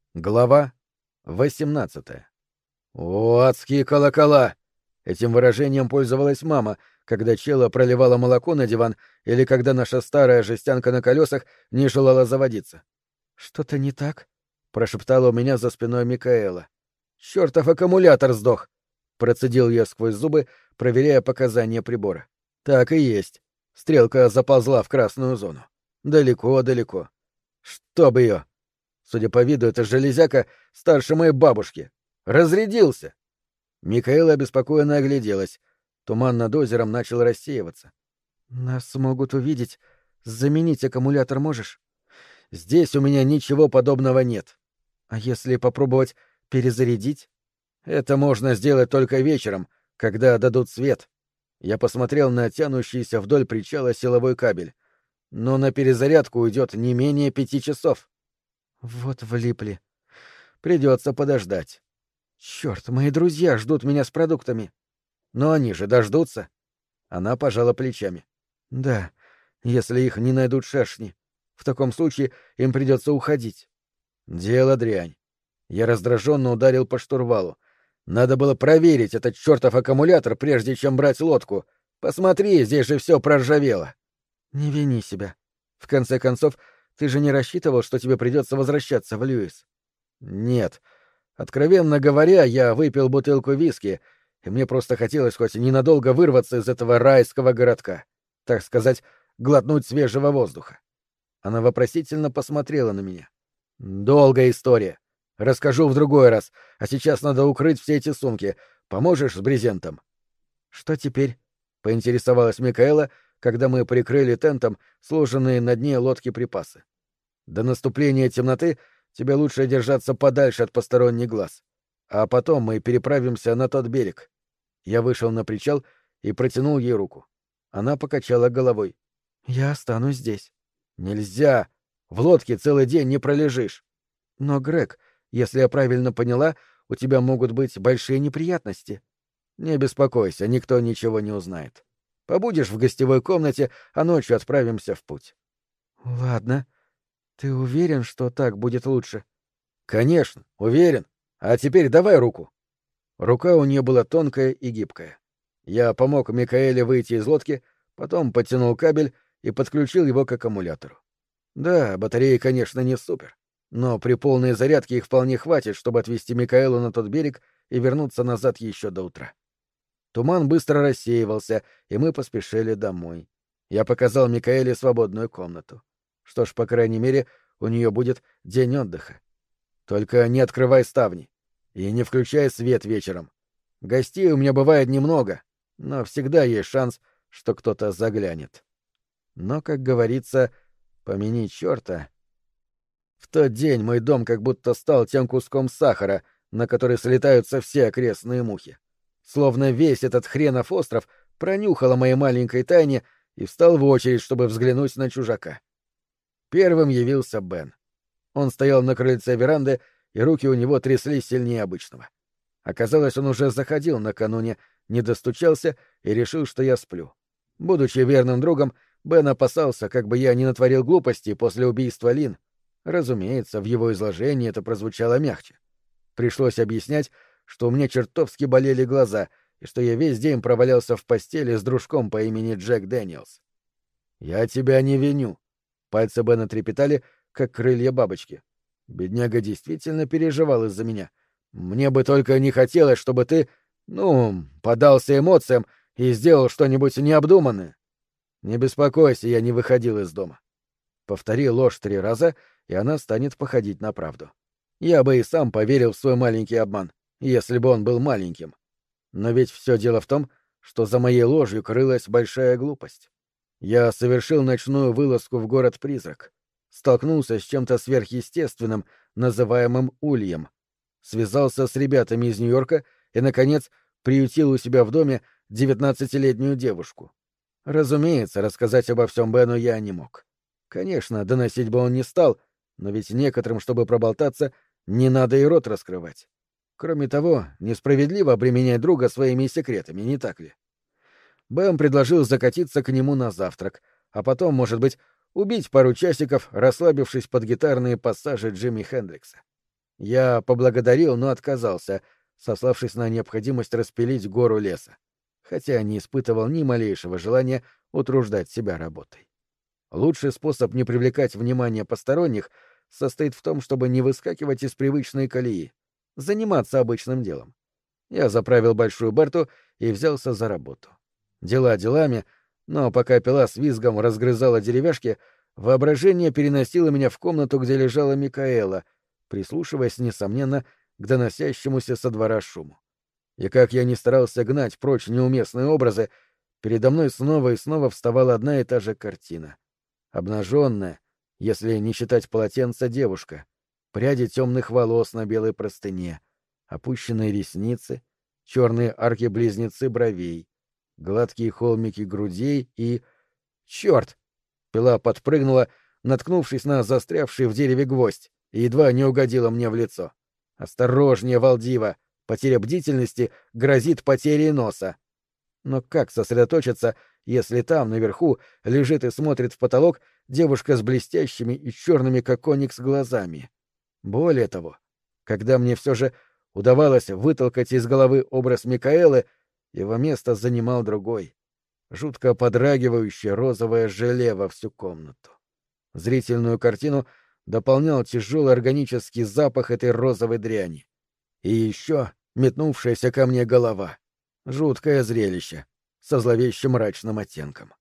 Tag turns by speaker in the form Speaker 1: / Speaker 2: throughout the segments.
Speaker 1: Глава 18. «О, адские колокола!» Этим выражением пользовалась мама, когда чела проливала молоко на диван или когда наша старая жестянка на колесах не желала заводиться. «Что-то не так?» — прошептала у меня за спиной Микаэла. «Чёртов аккумулятор сдох!» — процедил я сквозь зубы, проверяя показания прибора. «Так и есть. Стрелка заползла в красную зону. Далеко-далеко. Чтоб её!» Судя по виду, это железяка старше моей бабушки. Разрядился! Микаэла обеспокоенно огляделась. Туман над озером начал рассеиваться. «Нас могут увидеть. Заменить аккумулятор можешь?» «Здесь у меня ничего подобного нет. А если попробовать перезарядить?» «Это можно сделать только вечером, когда дадут свет». Я посмотрел на тянущийся вдоль причала силовой кабель. Но на перезарядку уйдет не менее 5 часов. Вот влипли. Придется подождать. Черт, мои друзья ждут меня с продуктами. Но они же дождутся. Она пожала плечами. Да, если их не найдут шершни. В таком случае им придется уходить. Дело дрянь. Я раздраженно ударил по штурвалу. Надо было проверить этот чертов аккумулятор, прежде чем брать лодку. Посмотри, здесь же все проржавело. Не вини себя. В конце концов, ты же не рассчитывал, что тебе придется возвращаться в Льюис? Нет. Откровенно говоря, я выпил бутылку виски, и мне просто хотелось хоть ненадолго вырваться из этого райского городка. Так сказать, глотнуть свежего воздуха. Она вопросительно посмотрела на меня. Долгая история. Расскажу в другой раз, а сейчас надо укрыть все эти сумки. Поможешь с брезентом? Что теперь? Поинтересовалась Микаэла, когда мы прикрыли тентом сложенные на дне лодки припасы. До наступления темноты тебе лучше держаться подальше от посторонних глаз. А потом мы переправимся на тот берег. Я вышел на причал и протянул ей руку. Она покачала головой. Я останусь здесь. Нельзя. В лодке целый день не пролежишь. Но, Грег, если я правильно поняла, у тебя могут быть большие неприятности. Не беспокойся, никто ничего не узнает. Побудешь в гостевой комнате, а ночью отправимся в путь. Ладно. Ты уверен, что так будет лучше? Конечно, уверен. А теперь давай руку. Рука у нее была тонкая и гибкая. Я помог Микаэле выйти из лодки, потом подтянул кабель и подключил его к аккумулятору. Да, батареи, конечно, не супер, но при полной зарядке их вполне хватит, чтобы отвезти Микаэлу на тот берег и вернуться назад еще до утра. Туман быстро рассеивался, и мы поспешили домой. Я показал Микаэле свободную комнату. Что ж, по крайней мере, у нее будет день отдыха. Только не открывай ставни и не включай свет вечером. Гостей у меня бывает немного, но всегда есть шанс, что кто-то заглянет. Но, как говорится, помяни черта. В тот день мой дом как будто стал тем куском сахара, на который слетаются все окрестные мухи. Словно весь этот хренов остров пронюхал о моей маленькой тайне и встал в очередь, чтобы взглянуть на чужака. Первым явился Бен. Он стоял на крыльце веранды, и руки у него тряслись сильнее обычного. Оказалось, он уже заходил накануне, не достучался и решил, что я сплю. Будучи верным другом, Бен опасался, как бы я не натворил глупостей после убийства Лин. Разумеется, в его изложении это прозвучало мягче. Пришлось объяснять, что у меня чертовски болели глаза и что я весь день провалялся в постели с дружком по имени Джек Дэниелс. «Я тебя не виню». Пальцы Бена трепетали, как крылья бабочки. Бедняга действительно переживал из-за меня. Мне бы только не хотелось, чтобы ты, поддался эмоциям и сделал что-нибудь необдуманное. Не беспокойся, я не выходил из дома. Повтори ложь 3 раза, и она станет походить на правду. Я бы и сам поверил в свой маленький обман, если бы он был маленьким. Но ведь все дело в том, что за моей ложью крылась большая глупость. Я совершил ночную вылазку в город-призрак. Столкнулся с чем-то сверхъестественным, называемым ульем. Связался с ребятами из Нью-Йорка и, наконец, приютил у себя в доме 19-летнюю девушку. Разумеется, рассказать обо всем Бену я не мог. Конечно, доносить бы он не стал, но ведь некоторым, чтобы проболтаться, не надо и рот раскрывать. Кроме того, несправедливо обременять друга своими секретами, не так ли? Бэм предложил закатиться к нему на завтрак, а потом, может быть, убить пару часиков, расслабившись под гитарные пассажи Джимми Хендрикса. Я поблагодарил, но отказался, сославшись на необходимость распилить гору леса, хотя не испытывал ни малейшего желания утруждать себя работой. Лучший способ не привлекать внимание посторонних состоит в том, чтобы не выскакивать из привычной колеи, заниматься обычным делом. Я заправил большую Берту и взялся за работу. Дела делами, но пока пила с визгом разгрызала деревяшки, воображение переносило меня в комнату, где лежала Микаэла, прислушиваясь, несомненно, к доносящемуся со двора шуму. И как я ни старался гнать прочь неуместные образы, передо мной снова и снова вставала одна и та же картина. Обнаженная, если не считать полотенца, девушка, пряди темных волос на белой простыне, опущенные ресницы, черные арки-близнецы бровей, гладкие холмики грудей и... Черт! Пила подпрыгнула, наткнувшись на застрявший в дереве гвоздь, и едва не угодила мне в лицо. «Осторожнее, Валдива! Потеря бдительности грозит потерей носа!» Но как сосредоточиться, если там, наверху, лежит и смотрит в потолок девушка с блестящими и черными, как оникс, глазами? Более того, когда мне все же удавалось вытолкать из головы образ Микаэлы, его место занимал другой, жутко подрагивающее розовое желе во всю комнату. Зрительную картину дополнял тяжелый органический запах этой розовой дряни. И еще метнувшаяся ко мне голова. Жуткое зрелище, со зловещим мрачным оттенком.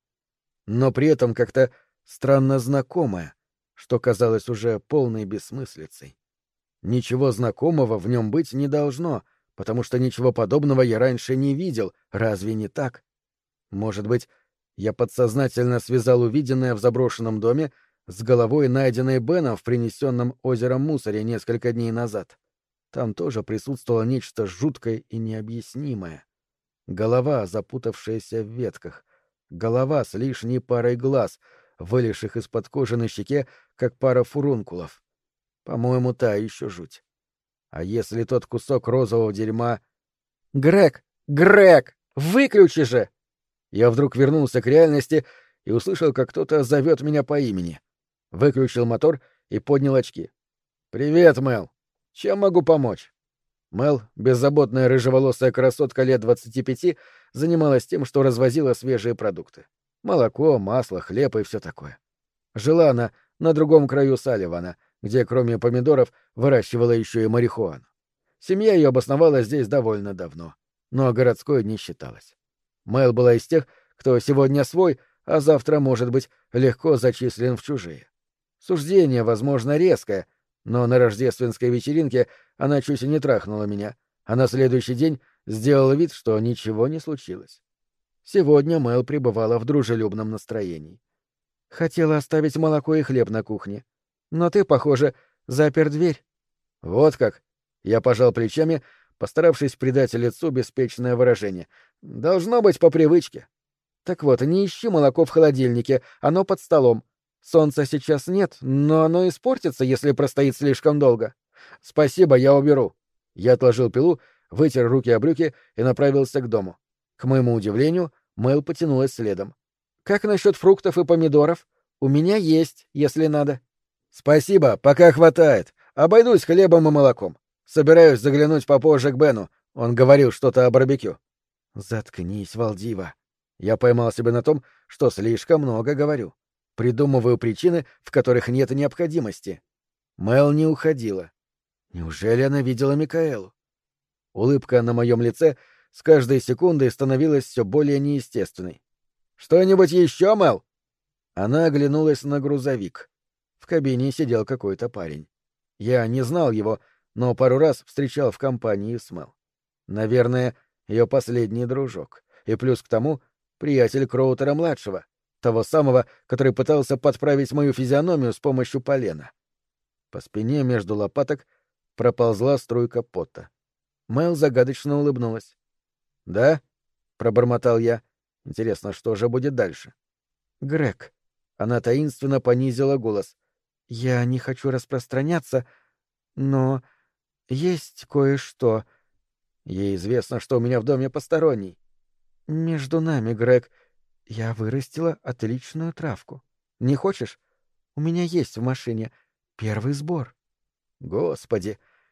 Speaker 1: Но при этом как-то странно знакомое, что казалось уже полной бессмыслицей. Ничего знакомого в нем быть не должно, потому что ничего подобного я раньше не видел, разве не так? Может быть, я подсознательно связал увиденное в заброшенном доме с головой, найденной Беном в принесенном озером мусоре несколько дней назад. Там тоже присутствовало нечто жуткое и необъяснимое. Голова, запутавшаяся в ветках. Голова с лишней парой глаз, вылезших из-под кожи на щеке, как пара фурункулов. По-моему, та еще жуть. А если тот кусок розового дерьма... «Грег! Грег! Выключи же!» Я вдруг вернулся к реальности и услышал, как кто-то зовет меня по имени. Выключил мотор и поднял очки. «Привет, Мэл. Чем могу помочь?» Мэл, беззаботная рыжеволосая красотка лет 25, занималась тем, что развозила свежие продукты. Молоко, масло, хлеб и все такое. Жила она на другом краю Салливана, где кроме помидоров выращивала еще и марихуану. Семья ее обосновалась здесь довольно давно, но городской не считалась. Мэл была из тех, кто сегодня свой, а завтра, может быть, легко зачислен в чужие. Суждение, возможно, резкое, но на рождественской вечеринке она чуть не трахнула меня, а на следующий день сделала вид, что ничего не случилось. Сегодня Мэл пребывала в дружелюбном настроении. Хотела оставить молоко и хлеб на кухне. Но ты, похоже, запер дверь. Вот как. Я пожал плечами, постаравшись придать лицу беспечное выражение. Должно быть по привычке. Так вот, не ищи молоко в холодильнике, оно под столом. Солнца сейчас нет, но оно испортится, если простоит слишком долго. Спасибо, я уберу. Я отложил пилу, вытер руки о брюки и направился к дому. К моему удивлению, Мэл потянулась следом. Как насчет фруктов и помидоров? У меня есть, если надо. Спасибо, пока хватает. Обойдусь хлебом и молоком. Собираюсь заглянуть попозже к Бену. Он говорил что-то о барбекю. Заткнись, Валдива. Я поймал себя на том, что слишком много говорю. Придумываю причины, в которых нет необходимости. Мэл не уходила. Неужели она видела Микаэлу? Улыбка на моем лице с каждой секундой становилась все более неестественной. «Что-нибудь еще, Мэл?» Она оглянулась на грузовик. В кабине сидел какой-то парень. Я не знал его, но пару раз встречал в компании с Мэл. Наверное, ее последний дружок. И плюс к тому приятель Кроутера-младшего, того самого, который пытался подправить мою физиономию с помощью полена. По спине между лопаток проползла струйка пота. Мэл загадочно улыбнулась. «Да?» — пробормотал я. «Интересно, что же будет дальше?» «Грег». Она таинственно понизила голос. «Я не хочу распространяться, но есть кое-что. Ей известно, что у меня в доме посторонний. Между нами, Грег, я вырастила отличную травку. Не хочешь? У меня есть в машине первый сбор». Господи,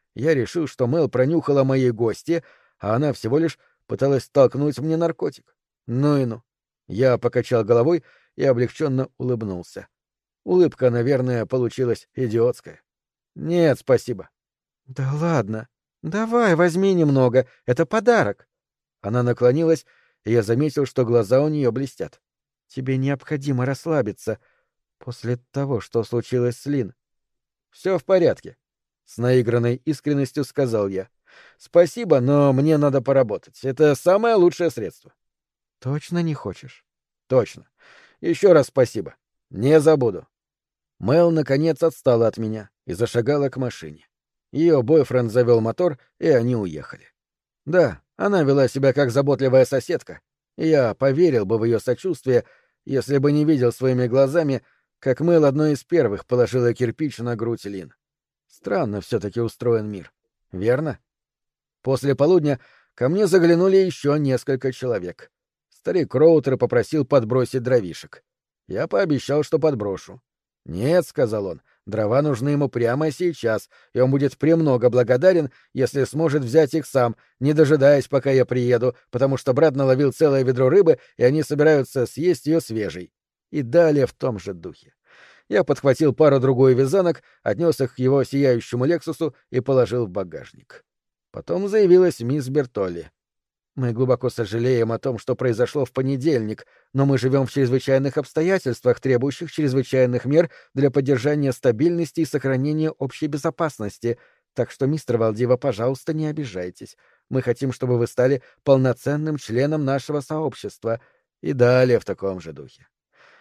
Speaker 1: я решил, что Мэл пронюхала моей гости, а она всего лишь пыталась толкнуть мне наркотик. Ну и ну. Я покачал головой и облегченно улыбнулся. Улыбка, наверное, получилась идиотская. Нет, спасибо. Да ладно. Давай, возьми немного. Это подарок. Она наклонилась, и я заметил, что глаза у нее блестят. Тебе необходимо расслабиться после того, что случилось с Лин. Все в порядке. С наигранной искренностью сказал я. Спасибо, но мне надо поработать. Это самое лучшее средство. Точно не хочешь? Точно. Еще раз спасибо. Не забуду. Мэл, наконец, отстала от меня и зашагала к машине. Ее бойфренд завел мотор, и они уехали. Да, она вела себя как заботливая соседка, и я поверил бы в ее сочувствие, если бы не видел своими глазами, как Мэл одной из первых положила кирпич на грудь Лин. Странно все-таки устроен мир, верно? После полудня ко мне заглянули еще несколько человек. Старик Кроутер попросил подбросить дровишек. Я пообещал, что подброшу. «Нет», — сказал он, — «дрова нужны ему прямо сейчас, и он будет премного благодарен, если сможет взять их сам, не дожидаясь, пока я приеду, потому что брат наловил целое ведро рыбы, и они собираются съесть ее свежей». И далее в том же духе. Я подхватил пару-другую вязанок, отнес их к его сияющему «Лексусу» и положил в багажник. Потом заявилась мисс Бертолли. «Мы глубоко сожалеем о том, что произошло в понедельник, но мы живем в чрезвычайных обстоятельствах, требующих чрезвычайных мер для поддержания стабильности и сохранения общей безопасности. Так что, мистер Валдива, пожалуйста, не обижайтесь. Мы хотим, чтобы вы стали полноценным членом нашего сообщества». И далее в таком же духе.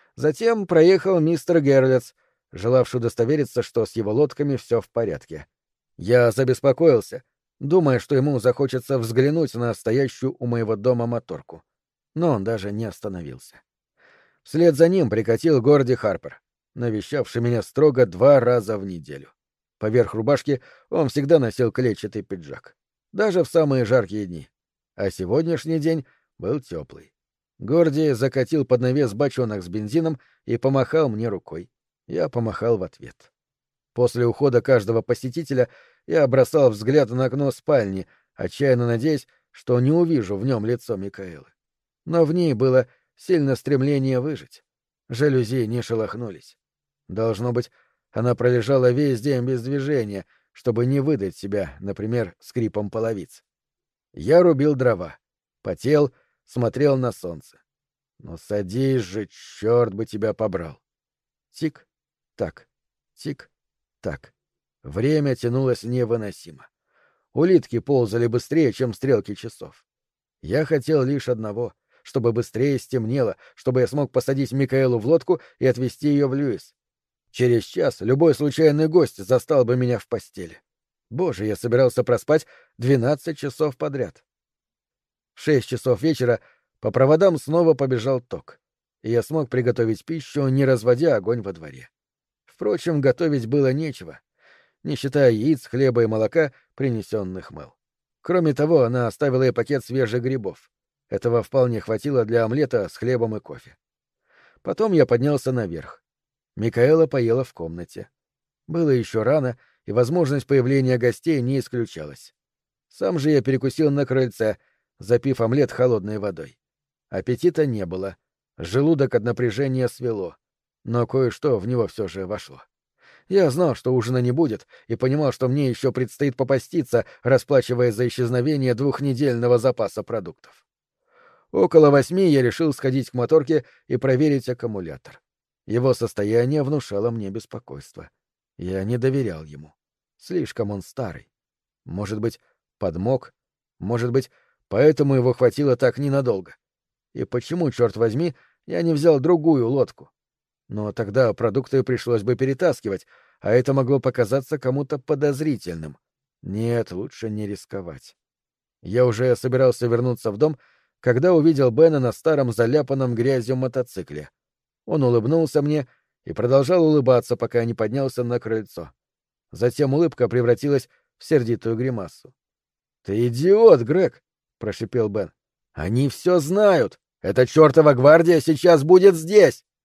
Speaker 1: Затем проехал мистер Герлец, желавший удостовериться, что с его лодками все в порядке. Я забеспокоился, думая, что ему захочется взглянуть на стоящую у моего дома моторку. Но он даже не остановился. Вслед за ним прикатил Горди Харпер, навещавший меня строго 2 раза в неделю. Поверх рубашки он всегда носил клетчатый пиджак. Даже в самые жаркие дни. А сегодняшний день был теплый. Горди закатил под навес бочонок с бензином и помахал мне рукой. Я помахал в ответ. После ухода каждого посетителя я бросал взгляд на окно спальни, отчаянно надеясь, что не увижу в нем лицо Микаэлы. Но в ней было сильное стремление выжить. Жалюзи не шелохнулись. Должно быть, она пролежала весь день без движения, чтобы не выдать себя, например, скрипом половиц. Я рубил дрова, потел, смотрел на солнце. «Ну садись же, черт бы тебя побрал!» Тик-так, тик-так. Время тянулось невыносимо. Улитки ползали быстрее, чем стрелки часов. Я хотел лишь одного — чтобы быстрее стемнело, чтобы я смог посадить Микаэлу в лодку и отвезти ее в Льюис. Через час любой случайный гость застал бы меня в постели. Боже, я собирался проспать 12 часов подряд. В 6 часов вечера по проводам снова побежал ток, и я смог приготовить пищу, не разводя огонь во дворе. Впрочем, готовить было нечего, не считая яиц, хлеба и молока, принесенных Мэл. Кроме того, она оставила и пакет свежих грибов. Этого вполне хватило для омлета с хлебом и кофе. Потом я поднялся наверх. Микаэла поела в комнате. Было еще рано, и возможность появления гостей не исключалась. Сам же я перекусил на крыльце, запив омлет холодной водой. Аппетита не было. Желудок от напряжения свело. Но кое-что в него все же вошло. Я знал, что ужина не будет, и понимал, что мне еще предстоит попаститься, расплачиваясь за исчезновение 2-недельного запаса продуктов. Около 8 я решил сходить к моторке и проверить аккумулятор. Его состояние внушало мне беспокойство. Я не доверял ему. Слишком он старый. Может быть, подмок? Может быть, поэтому его хватило так ненадолго? И почему, черт возьми, я не взял другую лодку? Но тогда продукты пришлось бы перетаскивать, а это могло показаться кому-то подозрительным. Нет, лучше не рисковать. Я уже собирался вернуться в дом, когда увидел Бена на старом заляпанном грязью мотоцикле. Он улыбнулся мне и продолжал улыбаться, пока не поднялся на крыльцо. Затем улыбка превратилась в сердитую гримасу. «Ты идиот, Грег!» — прошипел Бен. «Они все знают! Эта чертова гвардия сейчас будет здесь!»